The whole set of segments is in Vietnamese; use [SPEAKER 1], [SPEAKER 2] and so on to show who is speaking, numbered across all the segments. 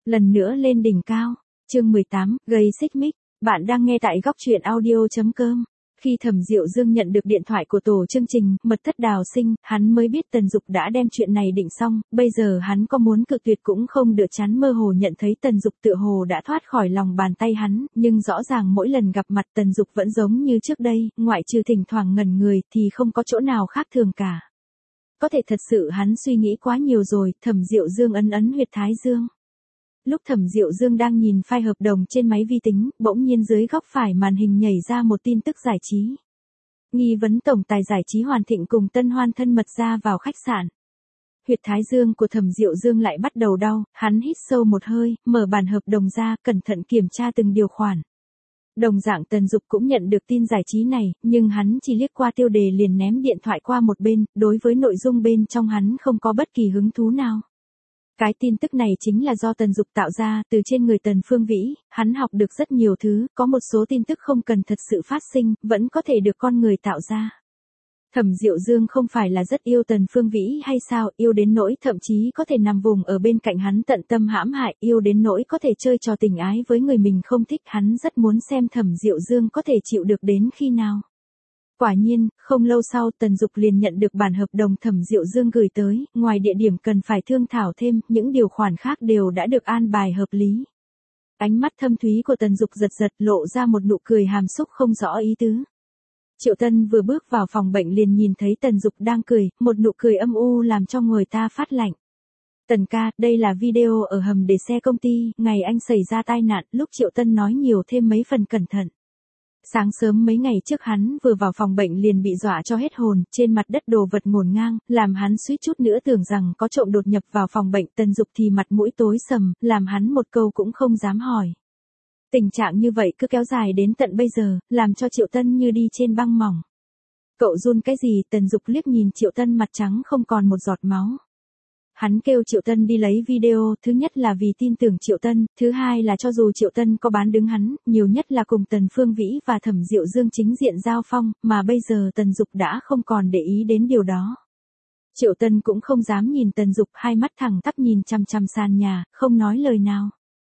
[SPEAKER 1] Lần nữa lên đỉnh cao. Chương 18, gây xích mích. Bạn đang nghe tại góc truyện audio.com. Khi Thẩm Diệu Dương nhận được điện thoại của tổ chương trình Mật thất Đào Sinh, hắn mới biết Tần Dục đã đem chuyện này định xong, bây giờ hắn có muốn cự tuyệt cũng không được, chán mơ hồ nhận thấy Tần Dục tựa hồ đã thoát khỏi lòng bàn tay hắn, nhưng rõ ràng mỗi lần gặp mặt Tần Dục vẫn giống như trước đây, ngoại trừ thỉnh thoảng ngẩn người thì không có chỗ nào khác thường cả. Có thể thật sự hắn suy nghĩ quá nhiều rồi. Thẩm Diệu Dương ấn ấn huyệt thái dương. Lúc Thẩm Diệu Dương đang nhìn file hợp đồng trên máy vi tính, bỗng nhiên dưới góc phải màn hình nhảy ra một tin tức giải trí. Nghi vấn tổng tài giải trí Hoàn Thịnh cùng Tân Hoan thân mật ra vào khách sạn. Huyệt thái dương của Thẩm Diệu Dương lại bắt đầu đau, hắn hít sâu một hơi, mở bản hợp đồng ra, cẩn thận kiểm tra từng điều khoản. Đồng dạng Tần Dục cũng nhận được tin giải trí này, nhưng hắn chỉ liếc qua tiêu đề liền ném điện thoại qua một bên, đối với nội dung bên trong hắn không có bất kỳ hứng thú nào. Cái tin tức này chính là do Tần Dục tạo ra, từ trên người Tần Phương Vĩ, hắn học được rất nhiều thứ, có một số tin tức không cần thật sự phát sinh, vẫn có thể được con người tạo ra. Thẩm Diệu Dương không phải là rất yêu Tần Phương Vĩ hay sao, yêu đến nỗi thậm chí có thể nằm vùng ở bên cạnh hắn tận tâm hãm hại, yêu đến nỗi có thể chơi trò tình ái với người mình không thích, hắn rất muốn xem Thẩm Diệu Dương có thể chịu được đến khi nào. Quả nhiên, không lâu sau Tần Dục liền nhận được bản hợp đồng Thẩm Diệu Dương gửi tới, ngoài địa điểm cần phải thương thảo thêm, những điều khoản khác đều đã được an bài hợp lý. Ánh mắt thâm thúy của Tần Dục giật giật, lộ ra một nụ cười hàm xúc không rõ ý tứ. Triệu Tân vừa bước vào phòng bệnh liền nhìn thấy Tần Dục đang cười, một nụ cười âm u làm cho người ta phát lạnh. Tần ca, đây là video ở hầm để xe công ty, ngày anh xảy ra tai nạn, lúc Triệu Tân nói nhiều thêm mấy phần cẩn thận. Sáng sớm mấy ngày trước hắn vừa vào phòng bệnh liền bị dọa cho hết hồn, trên mặt đất đồ vật ngổn ngang, làm hắn suýt chút nữa tưởng rằng có trộm đột nhập vào phòng bệnh. Tần Dục thì mặt mũi tối sầm, làm hắn một câu cũng không dám hỏi. Tình trạng như vậy cứ kéo dài đến tận bây giờ, làm cho Triệu Tân như đi trên băng mỏng. Cậu run cái gì? Tần Dục liếc nhìn Triệu Tân mặt trắng không còn một giọt máu. Hắn kêu Triệu Tân đi lấy video, thứ nhất là vì tin tưởng Triệu Tân, thứ hai là cho dù Triệu Tân có bán đứng hắn, nhiều nhất là cùng Tần Phương Vĩ và Thẩm Diệu Dương chính diện giao phong, mà bây giờ Tần Dục đã không còn để ý đến điều đó. Triệu Tân cũng không dám nhìn Tần Dục, hai mắt thẳng tắp nhìn chằm chằm sàn nhà, không nói lời nào.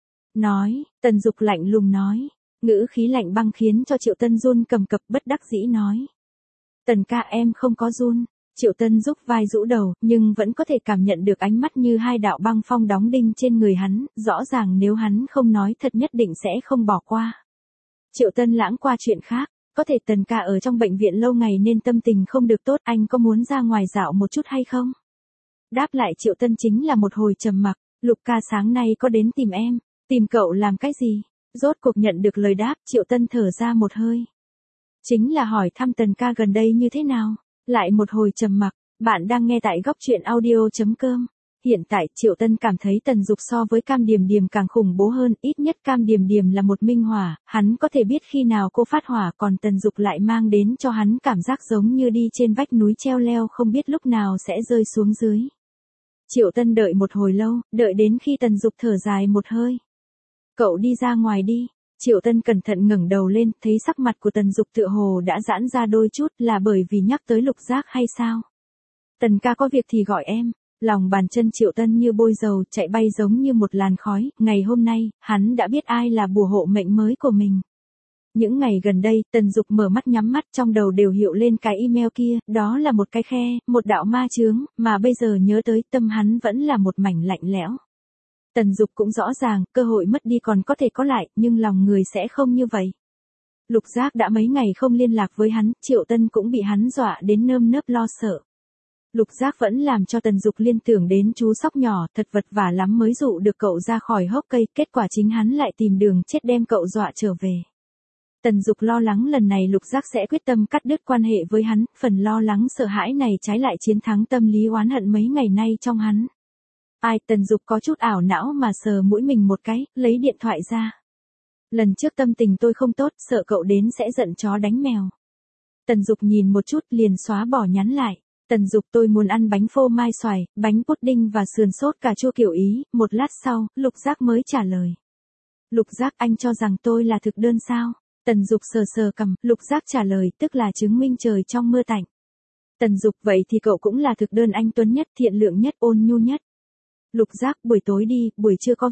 [SPEAKER 1] Nói, Tần Dục lạnh lùng nói, ngữ khí lạnh băng khiến cho Triệu Tân run cầm cập, bất đắc dĩ nói. Tần ca, em không có run. Triệu Tân giúp vai rũ đầu, nhưng vẫn có thể cảm nhận được ánh mắt như hai đạo băng phong đóng đinh trên người hắn, rõ ràng nếu hắn không nói thật nhất định sẽ không bỏ qua. Triệu Tân lãng qua chuyện khác, có thể Tần ca ở trong bệnh viện lâu ngày nên tâm tình không được tốt, anh có muốn ra ngoài dạo một chút hay không? Đáp lại Triệu Tân chính là một hồi trầm mặc. Lục ca sáng nay có đến tìm em, tìm cậu làm cái gì? Rốt cuộc nhận được lời đáp, Triệu Tân thở ra một hơi. Chính là hỏi thăm Tần ca gần đây như thế nào? Lại một hồi trầm mặc. Bạn đang nghe tại góc truyện audio.com. Hiện tại Triệu Tân cảm thấy Tần Dục so với Cam Điềm Điềm càng khủng bố hơn, ít nhất Cam Điềm Điềm là một minh hỏa, hắn có thể biết khi nào cô phát hỏa, còn Tần Dục lại mang đến cho hắn cảm giác giống như đi trên vách núi treo leo không biết lúc nào sẽ rơi xuống dưới. Triệu Tân đợi một hồi lâu, đợi đến khi Tần Dục thở dài một hơi. Cậu đi ra ngoài đi. Triệu Tân cẩn thận ngẩng đầu lên, thấy sắc mặt của Tần Dục tựa hồ đã giãn ra đôi chút, là bởi vì nhắc tới Lục Giác hay sao? Tần ca có việc thì gọi em. Lòng bàn chân Triệu Tân như bôi dầu, chạy bay giống như một làn khói, ngày hôm nay, hắn đã biết ai là bùa hộ mệnh mới của mình. Những ngày gần đây, Tần Dục mở mắt nhắm mắt trong đầu đều hiện lên cái email kia, đó là một cái khe, một đạo ma chướng, mà bây giờ nhớ tới tâm hắn vẫn là một mảnh lạnh lẽo. Tần Dục cũng rõ ràng, cơ hội mất đi còn có thể có lại, nhưng lòng người sẽ không như vậy. Lục Giác đã mấy ngày không liên lạc với hắn, Triệu Tân cũng bị hắn dọa đến nơm nớp lo sợ. Lục Giác vẫn làm cho Tần Dục liên tưởng đến chú sóc nhỏ, thật vật vả lắm mới dụ được cậu ra khỏi hốc cây, kết quả chính hắn lại tìm đường chết đem cậu dọa trở về. Tần Dục lo lắng lần này Lục Giác sẽ quyết tâm cắt đứt quan hệ với hắn, phần lo lắng sợ hãi này trái lại chiến thắng tâm lý oán hận mấy ngày nay trong hắn. Ai? Tần Dục có chút ảo não mà sờ mũi mình một cái, lấy điện thoại ra. Lần trước tâm tình tôi không tốt, sợ cậu đến sẽ giận chó đánh mèo. Tần Dục nhìn một chút liền xóa bỏ nhắn lại. Tần Dục, tôi muốn ăn bánh phô mai xoài, bánh pudding và sườn sốt cà chua kiểu Ý. Một lát sau, Lục Giác mới trả lời. Lục Giác, anh cho rằng tôi là thực đơn sao? Tần Dục sờ sờ cằm, Lục Giác trả lời, tức là chứng minh trời trong mưa tạnh. Tần Dục, vậy thì cậu cũng là thực đơn anh tuấn nhất, thiện lượng nhất, ôn nhu nhất. Lục Giác, buổi tối đi, buổi trưa có việc.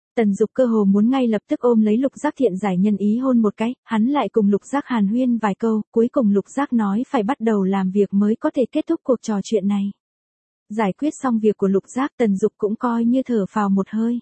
[SPEAKER 1] Tần Dục cơ hồ muốn ngay lập tức ôm lấy Lục Giác thiện giải nhân ý hôn một cái, hắn lại cùng Lục Giác hàn huyên vài câu, cuối cùng Lục Giác nói phải bắt đầu làm việc mới có thể kết thúc cuộc trò chuyện này. Giải quyết xong việc của Lục Giác, Tần Dục cũng coi như thở phào một hơi.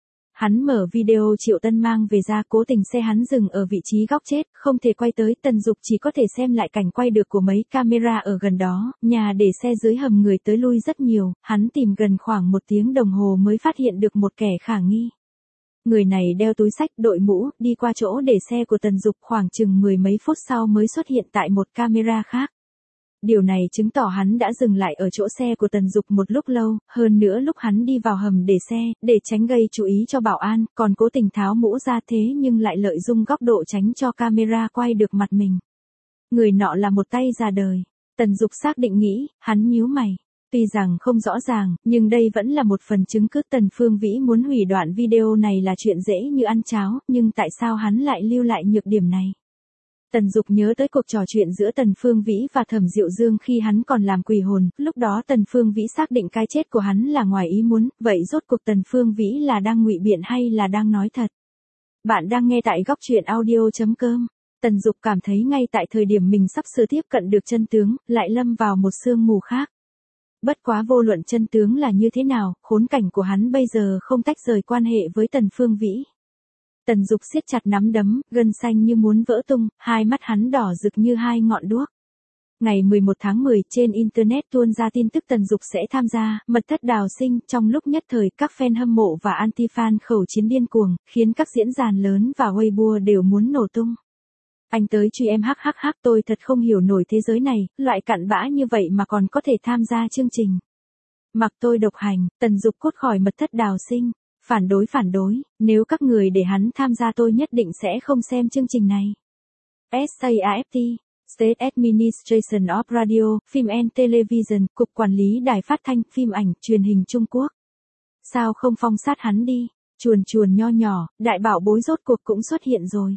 [SPEAKER 1] Hắn mở video Triệu Tân mang về ra, cố tình xe hắn dừng ở vị trí góc chết, không thể quay tới, Tần Dục chỉ có thể xem lại cảnh quay được của mấy camera ở gần đó, nhà để xe dưới hầm người tới lui rất nhiều, hắn tìm gần khoảng 1 tiếng đồng hồ mới phát hiện được một kẻ khả nghi. Người này đeo túi xách, đội mũ, đi qua chỗ để xe của Tần Dục khoảng chừng 10 mấy phút sau mới xuất hiện tại một camera khác. Điều này chứng tỏ hắn đã dừng lại ở chỗ xe của Tần Dục một lúc lâu, hơn nữa lúc hắn đi vào hầm để xe, để tránh gây chú ý cho bảo an, còn cố tình tháo mũ ra thế nhưng lại lợi dụng góc độ tránh cho camera quay được mặt mình. Người nọ là một tay già đời. Tần Dục xác định nghĩ, hắn nhíu mày. Tuy rằng không rõ ràng, nhưng đây vẫn là một phần chứng cứ Tần Phương Vĩ muốn hủy đoạn video này là chuyện dễ như ăn cháo, nhưng tại sao hắn lại lưu lại nhược điểm này? Tần Dục nhớ tới cuộc trò chuyện giữa Tần Phương Vĩ và Thẩm Diệu Dương khi hắn còn làm quỷ hồn, lúc đó Tần Phương Vĩ xác định cái chết của hắn là ngoài ý muốn, vậy rốt cuộc Tần Phương Vĩ là đang ngụy biện hay là đang nói thật? Bạn đang nghe tại góc truyện audio.com. Tần Dục cảm thấy ngay tại thời điểm mình sắp sửa tiếp cận được chân tướng, lại lâm vào một sương mù khác. Bất quá vô luận chân tướng là như thế nào, khốn cảnh của hắn bây giờ không tách rời quan hệ với Tần Phương Vĩ. Tần Dục siết chặt nắm đấm, gân xanh như muốn vỡ tung, hai mắt hắn đỏ rực như hai ngọn đuốc. Ngày 11 tháng 10 trên Internet tuôn ra tin tức Tần Dục sẽ tham gia Mật thất đào sinh, trong lúc nhất thời các fan hâm mộ và anti-fan khẩu chiến điên cuồng, khiến các diễn đàn lớn và Weibo đều muốn nổ tung. Anh tới truy em hắc, tôi thật không hiểu nổi thế giới này, loại cặn bã như vậy mà còn có thể tham gia chương trình. Mặc tôi độc hành, Tần Dục cốt khỏi Mật thất đào sinh. Phản đối, nếu các người để hắn tham gia tôi nhất định sẽ không xem chương trình này. SAFT, State Administration of Radio, Film and Television, Cục Quản lý Đài Phát thanh, Phim ảnh, Truyền hình Trung Quốc. Sao không phong sát hắn đi? Chuồn nho nhỏ, đại bảo bối rốt cuộc cũng xuất hiện rồi.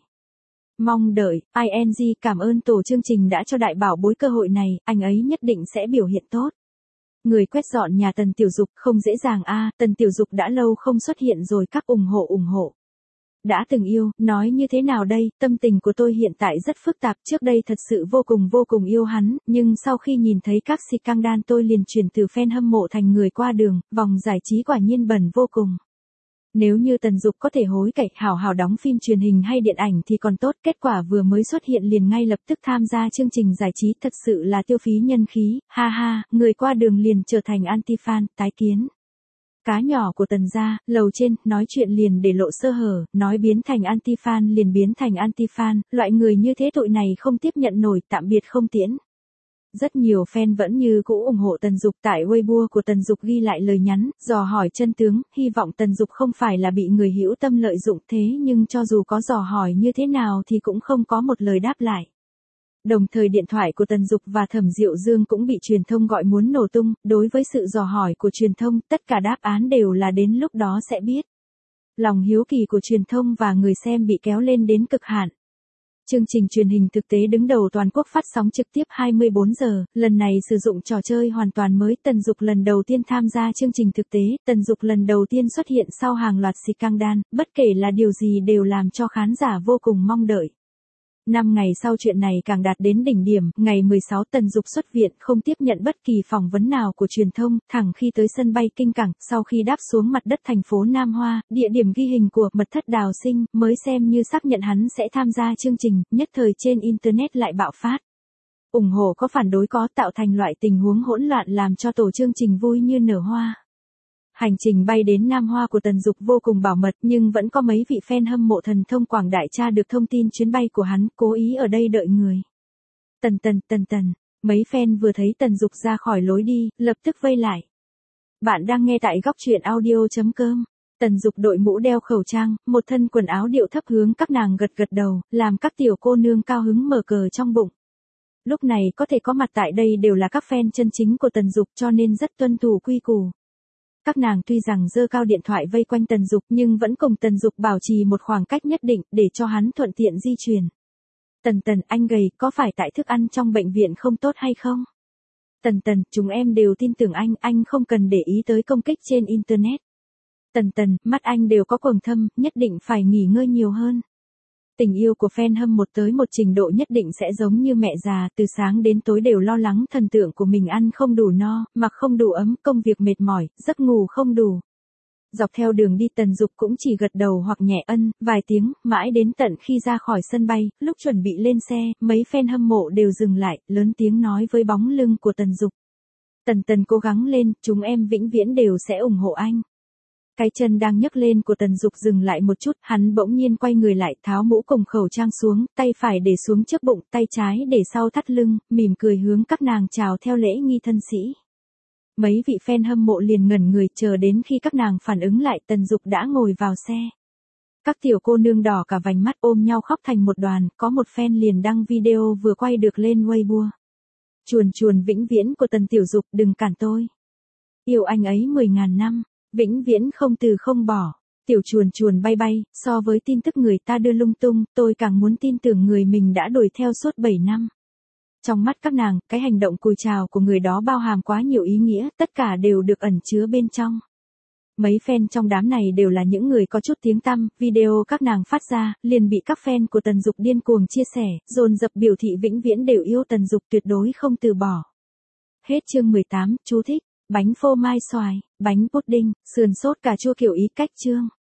[SPEAKER 1] Mong đợi, ING cảm ơn tổ chương trình đã cho đại bảo bối cơ hội này, anh ấy nhất định sẽ biểu hiện tốt. Người quét dọn nhà Tần Tiểu Dục không dễ dàng a, Tần Tiểu Dục đã lâu không xuất hiện rồi, các ủng hộ. Đã từng yêu, nói như thế nào đây, tâm tình của tôi hiện tại rất phức tạp, trước đây thật sự vô cùng yêu hắn, nhưng sau khi nhìn thấy các scandal tôi liền chuyển từ fan hâm mộ thành người qua đường, vòng giải trí quả nhiên bẩn vô cùng. Nếu như Tần Dục có thể hối cải hào đóng phim truyền hình hay điện ảnh thì còn tốt, kết quả vừa mới xuất hiện liền ngay lập tức tham gia chương trình giải trí, thật sự là tiêu phí nhân khí, ha, người qua đường liền trở thành anti-fan, tái kiến. Cá nhỏ của Tần gia, lầu trên, nói chuyện liền để lộ sơ hở, nói biến thành anti-fan liền biến thành anti-fan, loại người như thế tụi này không tiếp nhận nổi, tạm biệt không tiễn. Rất nhiều fan vẫn như cũ ủng hộ Tần Dục, tại Weibo của Tần Dục ghi lại lời nhắn, dò hỏi chân tướng, hy vọng Tần Dục không phải là bị người hữu tâm lợi dụng, thế nhưng cho dù có dò hỏi như thế nào thì cũng không có một lời đáp lại. Đồng thời điện thoại của Tần Dục và Thẩm Diệu Dương cũng bị truyền thông gọi muốn nổ tung, đối với sự dò hỏi của truyền thông, tất cả đáp án đều là đến lúc đó sẽ biết. Lòng hiếu kỳ của truyền thông và người xem bị kéo lên đến cực hạn. Chương trình truyền hình thực tế đứng đầu toàn quốc phát sóng trực tiếp 24 giờ, lần này sử dụng trò chơi hoàn toàn mới, Tần Dục lần đầu tiên tham gia chương trình thực tế, Tần Dục lần đầu tiên xuất hiện sau hàng loạt scandal, bất kể là điều gì đều làm cho khán giả vô cùng mong đợi. 5 ngày sau chuyện này càng đạt đến đỉnh điểm, ngày 16 Tần Dục xuất viện, không tiếp nhận bất kỳ phỏng vấn nào của truyền thông, thẳng khi tới sân bay Kinh Cảng, sau khi đáp xuống mặt đất thành phố Nam Hoa, địa điểm ghi hình của Mật thất đào sinh, mới xem như xác nhận hắn sẽ tham gia chương trình, nhất thời trên Internet lại bạo phát. Ủng hộ có phản đối có, tạo thành loại tình huống hỗn loạn làm cho tổ chương trình vui như nở hoa. Hành trình bay đến Nam Hoa của Tần Dục vô cùng bảo mật, nhưng vẫn có mấy vị fan hâm mộ thần thông quảng đại tra được thông tin chuyến bay của hắn, cố ý ở đây đợi người. Tần, mấy fan vừa thấy Tần Dục ra khỏi lối đi, lập tức vây lại. Bạn đang nghe tại góc truyện audio.com. Tần Dục đội mũ đeo khẩu trang, một thân quần áo điệu thấp hướng các nàng gật đầu, làm các tiểu cô nương cao hứng mở cờ trong bụng. Lúc này có thể có mặt tại đây đều là các fan chân chính của Tần Dục, cho nên rất tuân thủ quy củ. Các nàng tuy rằng giơ cao điện thoại vây quanh Tần Dục nhưng vẫn cùng Tần Dục bảo trì một khoảng cách nhất định để cho hắn thuận tiện di chuyển. Tần, anh gầy, có phải tại thức ăn trong bệnh viện không tốt hay không? Tần, chúng em đều tin tưởng anh không cần để ý tới công kích trên Internet. Tần Tần, mắt anh đều có quầng thâm, nhất định phải nghỉ ngơi nhiều hơn. Tình yêu của fan hâm mộ tới một trình độ nhất định sẽ giống như mẹ già, từ sáng đến tối đều lo lắng thần tượng của mình ăn không đủ no, mặc không đủ ấm, công việc mệt mỏi, giấc ngủ không đủ. Dọc theo đường đi Tần Dục cũng chỉ gật đầu hoặc nhẹ ân, vài tiếng, mãi đến tận khi ra khỏi sân bay, lúc chuẩn bị lên xe, mấy fan hâm mộ đều dừng lại, lớn tiếng nói với bóng lưng của Tần Dục. Tần Tần cố gắng lên, chúng em vĩnh viễn đều sẽ ủng hộ anh. Cái chân đang nhấc lên của Tần Dục dừng lại một chút, hắn bỗng nhiên quay người lại, tháo mũ cùng khẩu trang xuống, tay phải để xuống trước bụng, tay trái để sau thắt lưng, mỉm cười hướng các nàng chào theo lễ nghi thân sĩ. Mấy vị fan hâm mộ liền ngẩn người, chờ đến khi các nàng phản ứng lại, Tần Dục đã ngồi vào xe. Các tiểu cô nương đỏ cả vành mắt ôm nhau khóc thành một đoàn, có một fan liền đăng video vừa quay được lên Weibo. Chuồn chuồn vĩnh viễn của Tần Tiểu Dục, đừng cản tôi. Yêu anh ấy 10.000 năm, vĩnh viễn không từ không bỏ. Tiểu chuồn chuồn bay bay, so với tin tức người ta đưa lung tung, tôi càng muốn tin tưởng người mình đã đuổi theo suốt 7 năm. Trong mắt các nàng, cái hành động cùi chào của người đó bao hàm quá nhiều ý nghĩa, tất cả đều được ẩn chứa bên trong. Mấy fan trong đám này đều là những người có chút tiếng tăm, video các nàng phát ra, liền bị các fan của Tần Dục điên cuồng chia sẻ, dồn dập biểu thị vĩnh viễn đều yêu Tần Dục, tuyệt đối không từ bỏ. Hết chương 18, chú thích, bánh phô mai xoài, bánh pudding, sườn sốt cà chua kiểu Ý, cách chương.